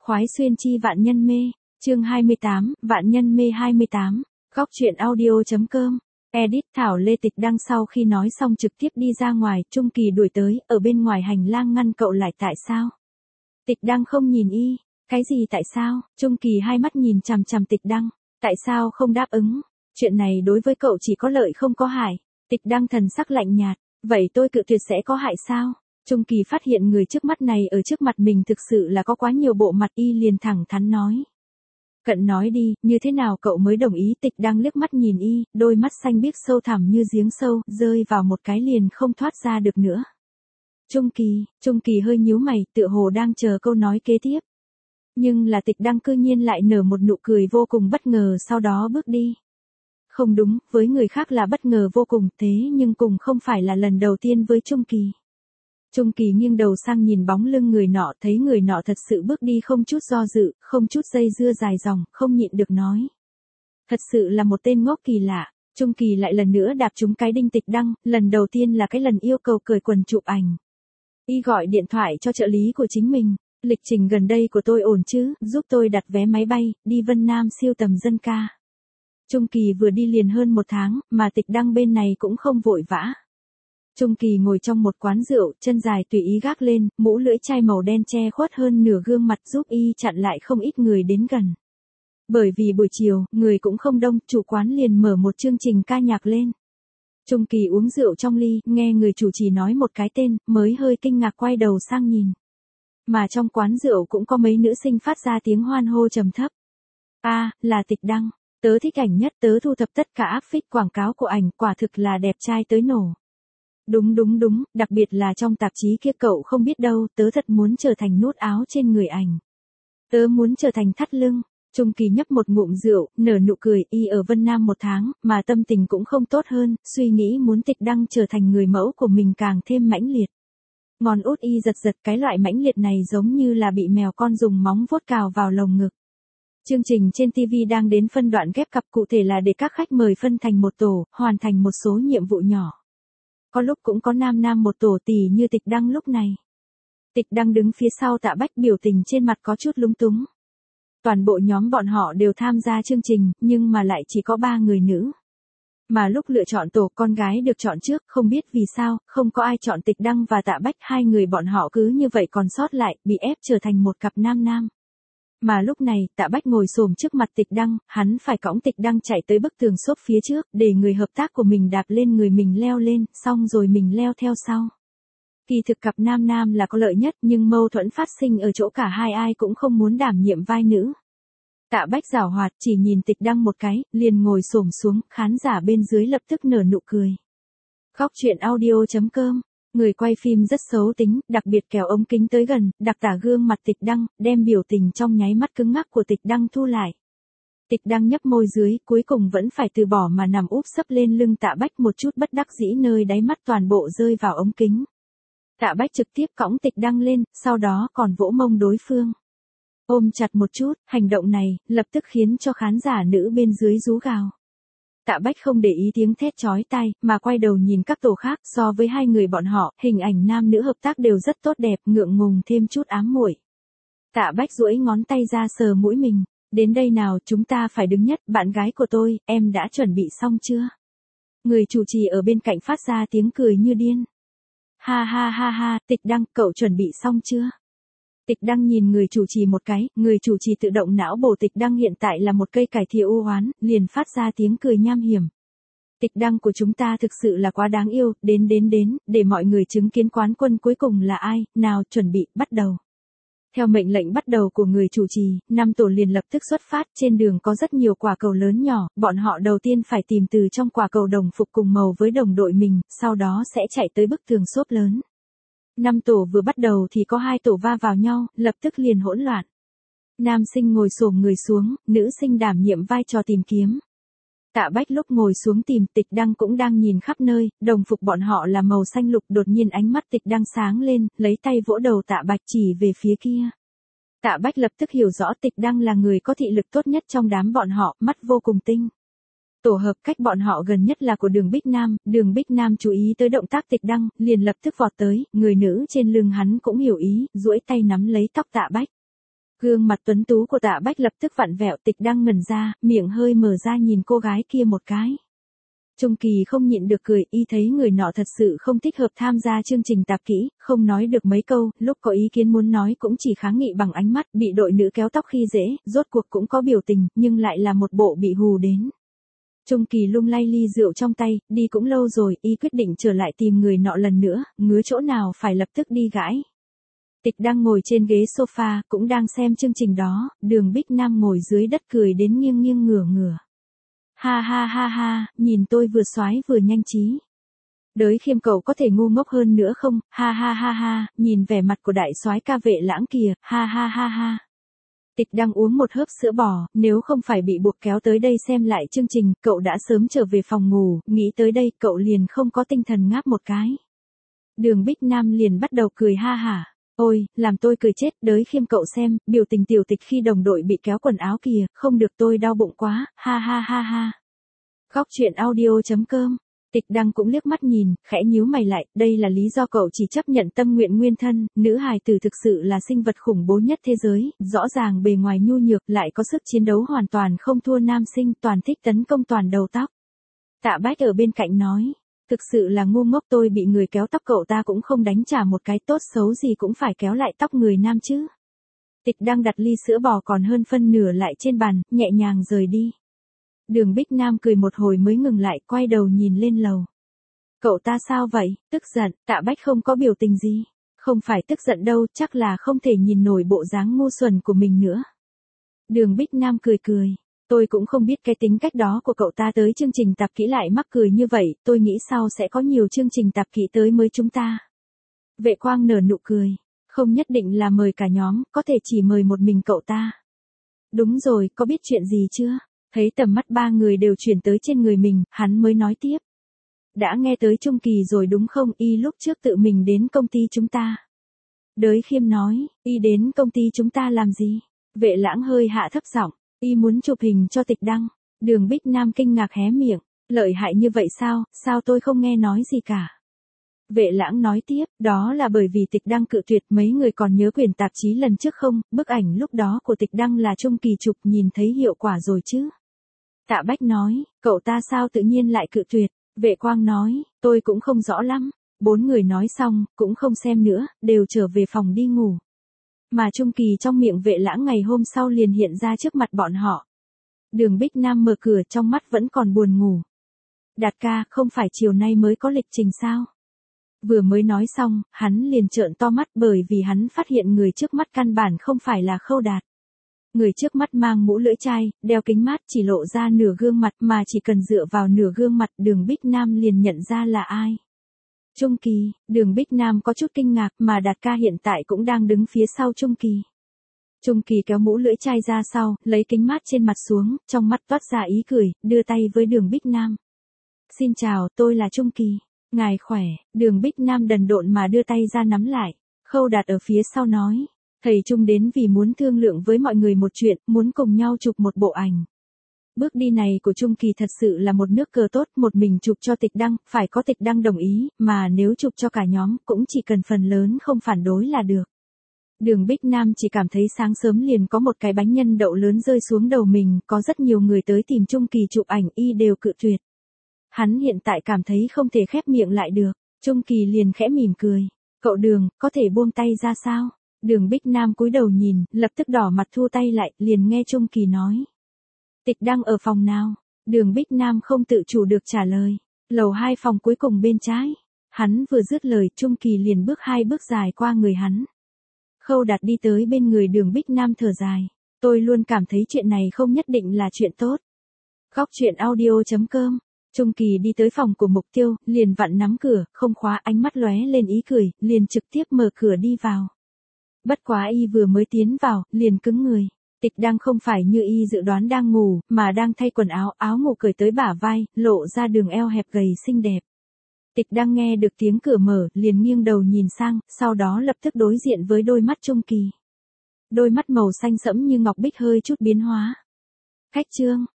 Khoái xuyên chi vạn nhân mê, chương 28, vạn nhân mê 28, góc truyện audio.com, edit Thảo Lê. Tịch Đăng sau khi nói xong trực tiếp đi ra ngoài, Trung Kỳ đuổi tới, ở bên ngoài hành lang ngăn cậu lại. Tại sao? Tịch Đăng không nhìn y, cái gì tại sao? Trung Kỳ hai mắt nhìn chằm chằm Tịch Đăng, tại sao không đáp ứng? Chuyện này đối với cậu chỉ có lợi không có hại. Tịch Đăng thần sắc lạnh nhạt, vậy tôi cự tuyệt sẽ có hại sao? Trung Kỳ phát hiện người trước mắt này ở trước mặt mình thực sự là có quá nhiều bộ mặt, y liền thẳng thắn nói. Cận nói đi, như thế nào cậu mới đồng ý? Tịch Đăng liếc mắt nhìn y, đôi mắt xanh biếc sâu thẳm như giếng sâu, rơi vào một cái liền không thoát ra được nữa. Trung Kỳ hơi nhíu mày, tựa hồ đang chờ câu nói kế tiếp. Nhưng là Tịch Đăng cư nhiên lại nở một nụ cười vô cùng bất ngờ, sau đó bước đi. Không đúng, với người khác là bất ngờ vô cùng, thế nhưng cùng không phải là lần đầu tiên với Trung Kỳ. Trung Kỳ nghiêng đầu sang nhìn bóng lưng người nọ, thấy người nọ thật sự bước đi không chút do dự, không chút dây dưa dài dòng, không nhịn được nói. Thật sự là một tên ngốc kỳ lạ. Trung Kỳ lại lần nữa đạp trúng cái đinh Tịch Đăng, lần đầu tiên là cái lần yêu cầu cởi quần chụp ảnh. Y gọi điện thoại cho trợ lý của chính mình. Lịch trình gần đây của tôi ổn chứ, giúp tôi đặt vé máy bay, đi Vân Nam siêu tầm dân ca. Trung Kỳ vừa đi liền hơn 1 tháng, mà Tịch Đăng bên này cũng không vội vã. Trung Kỳ ngồi trong một quán rượu, chân dài tùy ý gác lên, mũ lưỡi chai màu đen che khuất hơn nửa gương mặt, giúp y chặn lại không ít người đến gần. Bởi vì buổi chiều, người cũng không đông, chủ quán liền mở một chương trình ca nhạc lên. Trung Kỳ uống rượu trong ly, nghe người chủ trì nói một cái tên, mới hơi kinh ngạc quay đầu sang nhìn. Mà trong quán rượu cũng có mấy nữ sinh phát ra tiếng hoan hô trầm thấp. Là Tịch Đăng, tớ thích ảnh nhất, tớ thu thập tất cả áp phích quảng cáo của ảnh, quả thực là đẹp trai tới nổ. Đúng, đặc biệt là trong tạp chí kia, cậu không biết đâu, tớ thật muốn trở thành nút áo trên người ảnh. Tớ muốn trở thành thắt lưng. Trung Kỳ nhấp một ngụm rượu, nở nụ cười, y ở Vân Nam 1 tháng, mà tâm tình cũng không tốt hơn, suy nghĩ muốn Tịch Đăng trở thành người mẫu của mình càng thêm mãnh liệt. Ngón út y giật, cái loại mãnh liệt này giống như là bị mèo con dùng móng vuốt cào vào lồng ngực. Chương trình trên TV đang đến phân đoạn ghép cặp, cụ thể là để các khách mời phân thành một tổ, hoàn thành một số nhiệm vụ nhỏ. Có lúc cũng có nam một tổ, tỉ như Tịch Đăng lúc này. Tịch Đăng đứng phía sau Tạ Bách, biểu tình trên mặt có chút lúng túng. Toàn bộ nhóm bọn họ đều tham gia chương trình, nhưng mà lại chỉ có 3 người nữ. Mà lúc lựa chọn tổ, con gái được chọn trước, không biết vì sao, không có ai chọn Tịch Đăng và Tạ Bách, 2 người bọn họ cứ như vậy còn sót lại, bị ép trở thành một cặp nam. Mà lúc này, Tạ Bách ngồi xổm trước mặt Tịch Đăng, hắn phải cõng Tịch Đăng chạy tới bức tường xốp phía trước, để người hợp tác của mình đạp lên người mình leo lên, xong rồi mình leo theo sau. Kỳ thực cặp nam là có lợi nhất, nhưng mâu thuẫn phát sinh ở chỗ cả hai ai cũng không muốn đảm nhiệm vai nữ. Tạ Bách giảo hoạt, chỉ nhìn Tịch Đăng một cái, liền ngồi xổm xuống, khán giả bên dưới lập tức nở nụ cười. Góc truyện audio.com. Người quay phim rất xấu tính, đặc biệt kéo ống kính tới gần, đặc tả gương mặt Tịch Đăng, đem biểu tình trong nháy mắt cứng ngắc của Tịch Đăng thu lại. Tịch Đăng nhấp môi dưới, cuối cùng vẫn phải từ bỏ mà nằm úp sấp lên lưng Tạ Bách, một chút bất đắc dĩ nơi đáy mắt toàn bộ rơi vào ống kính. Tạ Bách trực tiếp cõng Tịch Đăng lên, sau đó còn vỗ mông đối phương. Ôm chặt một chút, hành động này, lập tức khiến cho khán giả nữ bên dưới rú gào. Tạ Bách không để ý tiếng thét chói tai, mà quay đầu nhìn các tổ khác, so với 2 người bọn họ, hình ảnh nam nữ hợp tác đều rất tốt đẹp, ngượng ngùng thêm chút ám muội. Tạ Bách duỗi ngón tay ra sờ mũi mình, đến đây nào, chúng ta phải đứng nhất, bạn gái của tôi, em đã chuẩn bị xong chưa? Người chủ trì ở bên cạnh phát ra tiếng cười như điên. Ha, Tịch Đăng, cậu chuẩn bị xong chưa? Tịch Đăng nhìn người chủ trì một cái, người chủ trì tự động não bổ Tịch Đăng hiện tại là một cây cải thìa u oán, liền phát ra tiếng cười nham hiểm. Tịch Đăng của chúng ta thực sự là quá đáng yêu, đến, để mọi người chứng kiến quán quân cuối cùng là ai, nào chuẩn bị, bắt đầu. Theo mệnh lệnh bắt đầu của người chủ trì, 5 tổ liền lập tức xuất phát, trên đường có rất nhiều quả cầu lớn nhỏ, bọn họ đầu tiên phải tìm từ trong quả cầu đồng phục cùng màu với đồng đội mình, sau đó sẽ chạy tới bức tường xốp lớn. 5 tổ vừa bắt đầu thì có 2 tổ va vào nhau, lập tức liền hỗn loạn. Nam sinh ngồi xổm người xuống, nữ sinh đảm nhiệm vai trò tìm kiếm. Tạ Bách lúc ngồi xuống tìm, Tịch Đăng cũng đang nhìn khắp nơi, đồng phục bọn họ là màu xanh lục, đột nhiên ánh mắt Tịch Đăng sáng lên, lấy tay vỗ đầu Tạ Bách chỉ về phía kia. Tạ Bách lập tức hiểu rõ Tịch Đăng là người có thị lực tốt nhất trong đám bọn họ, mắt vô cùng tinh. Tổ hợp cách bọn họ gần nhất là của Đường Bích Nam chú ý tới động tác Tịch Đăng, liền lập tức vọt tới, người nữ trên lưng hắn cũng hiểu ý, duỗi tay nắm lấy tóc Tạ Bách. Gương mặt tuấn tú của Tạ Bách lập tức vặn vẹo, Tịch Đăng ngẩn ra, miệng hơi mở ra nhìn cô gái kia một cái. Trung Kỳ không nhịn được cười, y thấy người nọ thật sự không thích hợp tham gia chương trình tạp kỹ, không nói được mấy câu, lúc có ý kiến muốn nói cũng chỉ kháng nghị bằng ánh mắt, bị đội nữ kéo tóc khi dễ, rốt cuộc cũng có biểu tình, nhưng lại là một bộ bị hù đến. Trung Kỳ lung lay ly rượu trong tay, đi cũng lâu rồi, y quyết định trở lại tìm người nọ lần nữa, ngứa chỗ nào phải lập tức đi gãi. Tịch Đăng ngồi trên ghế sofa, cũng đang xem chương trình đó, Đường Bích Nam ngồi dưới đất cười đến nghiêng nghiêng ngửa ngửa. Ha ha ha ha, nhìn tôi vừa xoái vừa nhanh trí. Đới Khiêm cậu có thể ngu ngốc hơn nữa không, ha ha ha ha, nhìn vẻ mặt của đại soái ca Vệ Lãng kìa, ha ha ha ha. Tịch Đăng uống một hớp sữa bò, nếu không phải bị buộc kéo tới đây xem lại chương trình, cậu đã sớm trở về phòng ngủ, nghĩ tới đây cậu liền không có tinh thần ngáp một cái. Đường Bích Nam liền bắt đầu cười ha hả. Ôi, làm tôi cười chết, Đới Khiêm cậu xem, biểu tình Tiểu Tịch khi đồng đội bị kéo quần áo kìa, không được tôi đau bụng quá, ha ha ha ha. Khóc chuyện audio.com. Tịch Đăng cũng liếc mắt nhìn, khẽ nhíu mày lại, đây là lý do cậu chỉ chấp nhận tâm nguyện nguyên thân, nữ hài tử thực sự là sinh vật khủng bố nhất thế giới, rõ ràng bề ngoài nhu nhược lại có sức chiến đấu hoàn toàn không thua nam sinh, toàn thích tấn công toàn đầu tóc. Tạ Bách ở bên cạnh nói. Thực sự là ngu ngốc, tôi bị người kéo tóc cậu ta cũng không đánh trả một cái, tốt xấu gì cũng phải kéo lại tóc người nam chứ. Tịch Đăng đặt ly sữa bò còn hơn phân nửa lại trên bàn, nhẹ nhàng rời đi. Đường Bích Nam cười một hồi mới ngừng lại, quay đầu nhìn lên lầu. Cậu ta sao vậy, tức giận, Tạ Bách không có biểu tình gì. Không phải tức giận đâu, chắc là không thể nhìn nổi bộ dáng ngu xuẩn của mình nữa. Đường Bích Nam cười cười. Tôi cũng không biết cái tính cách đó của cậu ta tới chương trình tạp kỹ lại mắc cười như vậy, tôi nghĩ sau sẽ có nhiều chương trình tạp kỹ tới mới chúng ta. Vệ Quang nở nụ cười. Không nhất định là mời cả nhóm, có thể chỉ mời một mình cậu ta. Đúng rồi, có biết chuyện gì chưa? Thấy tầm mắt ba người đều chuyển tới trên người mình, hắn mới nói tiếp. Đã nghe tới Trung Kỳ rồi đúng không, y lúc trước tự mình đến công ty chúng ta. Đới Khiêm nói, y đến công ty chúng ta làm gì? Vệ Lãng hơi hạ thấp giọng. Y muốn chụp hình cho Tịch Đăng. Đường Bích Nam kinh ngạc hé miệng. Lợi hại như vậy sao tôi không nghe nói gì cả. Vệ Lãng nói tiếp, đó là bởi vì Tịch Đăng cự tuyệt, mấy người còn nhớ quyển tạp chí lần trước không, bức ảnh lúc đó của Tịch Đăng là Trung Kỳ chụp, nhìn thấy hiệu quả rồi chứ. Tạ Bách nói, cậu ta sao tự nhiên lại cự tuyệt. Vệ Quang nói, tôi cũng không rõ lắm. Bốn người nói xong, cũng không xem nữa, đều trở về phòng đi ngủ. Mà Trung Kỳ trong miệng Vệ Lãng ngày hôm sau liền hiện ra trước mặt bọn họ. Đường Bích Nam mở cửa, trong mắt vẫn còn buồn ngủ. Đạt ca, không phải chiều nay mới có lịch trình sao? Vừa mới nói xong, hắn liền trợn to mắt bởi vì hắn phát hiện người trước mắt căn bản không phải là Khâu Đạt. Người trước mắt mang mũ lưỡi chai, đeo kính mát, chỉ lộ ra nửa gương mặt, mà chỉ cần dựa vào nửa gương mặt, Đường Bích Nam liền nhận ra là ai. Trung Kỳ. Đường Bích Nam có chút kinh ngạc, mà Đạt ca hiện tại cũng đang đứng phía sau Trung Kỳ. Trung Kỳ kéo mũ lưỡi chai ra sau, lấy kính mát trên mặt xuống, trong mắt toát ra ý cười, đưa tay với Đường Bích Nam. Xin chào, tôi là Trung Kỳ. Ngài khỏe. Đường Bích Nam đần độn mà đưa tay ra nắm lại. Khâu Đạt ở phía sau nói. Thầy Trung đến vì muốn thương lượng với mọi người một chuyện, muốn cùng nhau chụp một bộ ảnh. Bước đi này của Trung Kỳ thật sự là một nước cờ tốt, một mình chụp cho Tịch Đăng, phải có Tịch Đăng đồng ý, mà nếu chụp cho cả nhóm, cũng chỉ cần phần lớn không phản đối là được. Đường Bích Nam chỉ cảm thấy sáng sớm liền có một cái bánh nhân đậu lớn rơi xuống đầu mình, có rất nhiều người tới tìm Trung Kỳ chụp ảnh, y đều cự tuyệt. Hắn hiện tại cảm thấy không thể khép miệng lại được, Trung Kỳ liền khẽ mỉm cười. Cậu Đường, có thể buông tay ra sao? Đường Bích Nam cúi đầu nhìn, lập tức đỏ mặt thu tay lại, liền nghe Trung Kỳ nói. Tịch Đăng ở phòng nào? Đường Bích Nam không tự chủ được trả lời. Lầu 2 phòng cuối cùng bên trái. Hắn vừa dứt lời, Trung Kỳ liền bước 2 bước dài qua người hắn. Khâu Đạt đi tới bên người Đường Bích Nam thở dài. Tôi luôn cảm thấy chuyện này không nhất định là chuyện tốt. Khóc chuyện audio.com. Trung Kỳ đi tới phòng của Mục Tiêu, liền vặn nắm cửa, không khóa, ánh mắt lóe lên ý cười, liền trực tiếp mở cửa đi vào. Bất quá y vừa mới tiến vào, liền cứng người. Tịch Đăng không phải như y dự đoán đang ngủ, mà đang thay quần áo, áo ngủ cởi tới bả vai, lộ ra đường eo hẹp gầy xinh đẹp. Tịch Đăng nghe được tiếng cửa mở, liền nghiêng đầu nhìn sang, sau đó lập tức đối diện với đôi mắt Trung Kỳ. Đôi mắt màu xanh sẫm như ngọc bích hơi chút biến hóa. Khách trương,